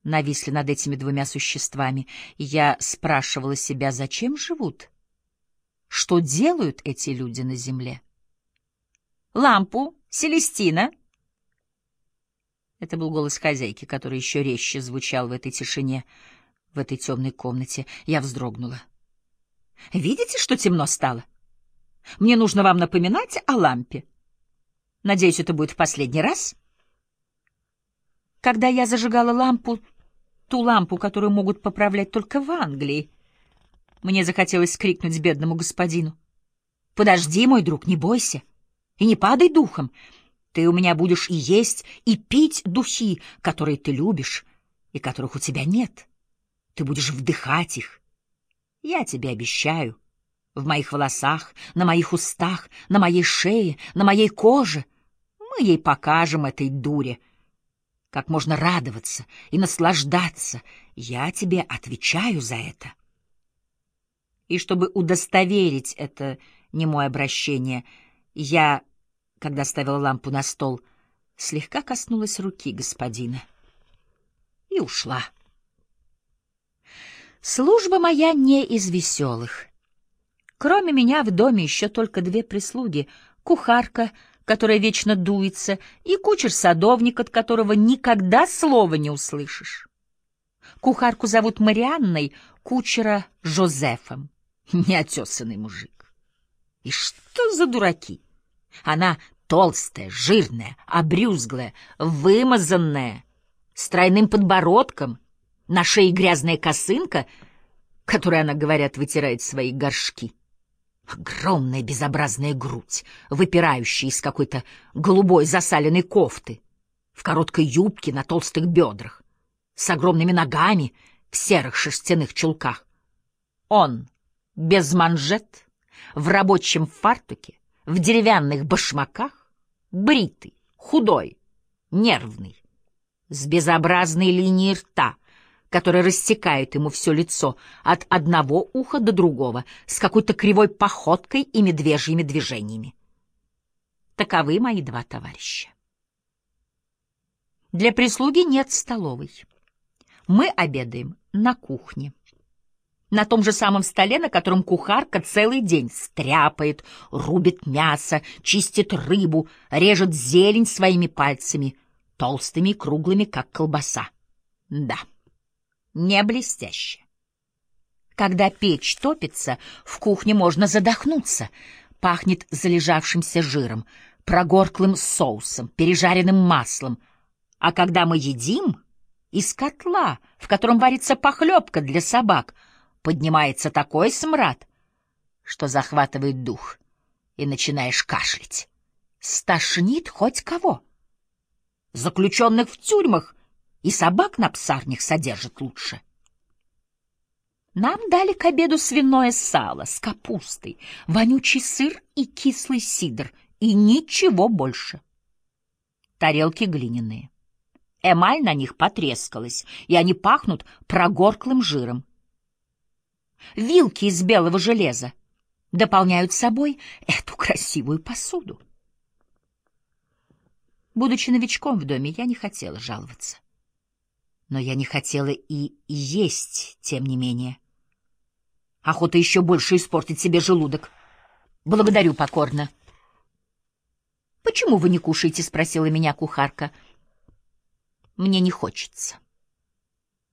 нависли над этими двумя существами, и я спрашивала себя, зачем живут? Что делают эти люди на земле? «Лампу, Селестина!» Это был голос хозяйки, который еще резче звучал в этой тишине, в этой темной комнате. Я вздрогнула. «Видите, что темно стало? Мне нужно вам напоминать о лампе. Надеюсь, это будет в последний раз?» Когда я зажигала лампу, ту лампу, которую могут поправлять только в Англии, мне захотелось крикнуть бедному господину: «Подожди, мой друг, не бойся и не падай духом. Ты у меня будешь и есть, и пить духи, которые ты любишь и которых у тебя нет. Ты будешь вдыхать их. Я тебе обещаю. В моих волосах, на моих устах, на моей шее, на моей коже. Мы ей покажем, этой дуре, как можно радоваться и наслаждаться. Я тебе отвечаю за это». И чтобы удостоверить это немое обращение, я, когда ставила лампу на стол, слегка коснулась руки господина и ушла. Служба моя не из веселых. Кроме меня в доме еще только две прислуги: кухарка, которая вечно дуется, и кучер-садовник, от которого никогда слова не услышишь. Кухарку зовут Марианной, кучера — Жозефом. Неотесанный мужик. И что за дураки? Она толстая, жирная, обрюзглая, вымазанная, с тройным подбородком, на шее грязная косынка, которой она, говорят, вытирает свои горшки. Огромная безобразная грудь, выпирающая из какой-то голубой засаленной кофты, в короткой юбке на толстых бедрах, с огромными ногами в серых шерстяных чулках. Он без манжет, в рабочем фартуке, в деревянных башмаках, бритый, худой, нервный, с безобразной линией рта, которая рассекает ему все лицо от одного уха до другого, с какой-то кривой походкой и медвежьими движениями. Таковы мои два товарища. Для прислуги нет столовой. Мы обедаем на кухне, на том же самом столе, на котором кухарка целый день стряпает, рубит мясо, чистит рыбу, режет зелень своими пальцами, толстыми и круглыми, как колбаса. Да, не блестяще. Когда печь топится, в кухне можно задохнуться. Пахнет залежавшимся жиром, прогорклым соусом, пережаренным маслом. А когда мы едим, из котла, в котором варится похлебка для собак, поднимается такой смрад, что захватывает дух, и начинаешь кашлять. Стошнит хоть кого. Заключенных в тюрьмах и собак на псарнях содержат лучше. Нам дали к обеду свиное сало с капустой, вонючий сыр и кислый сидр, и ничего больше. Тарелки глиняные. Эмаль на них потрескалась, и они пахнут прогорклым жиром. Вилки из белого железа дополняют собой эту красивую посуду. Будучи новичком в доме, я не хотела жаловаться. Но я не хотела и есть, тем не менее. Охота еще больше испортить себе желудок. Благодарю покорно. — Почему вы не кушаете? — спросила меня кухарка. — Мне не хочется.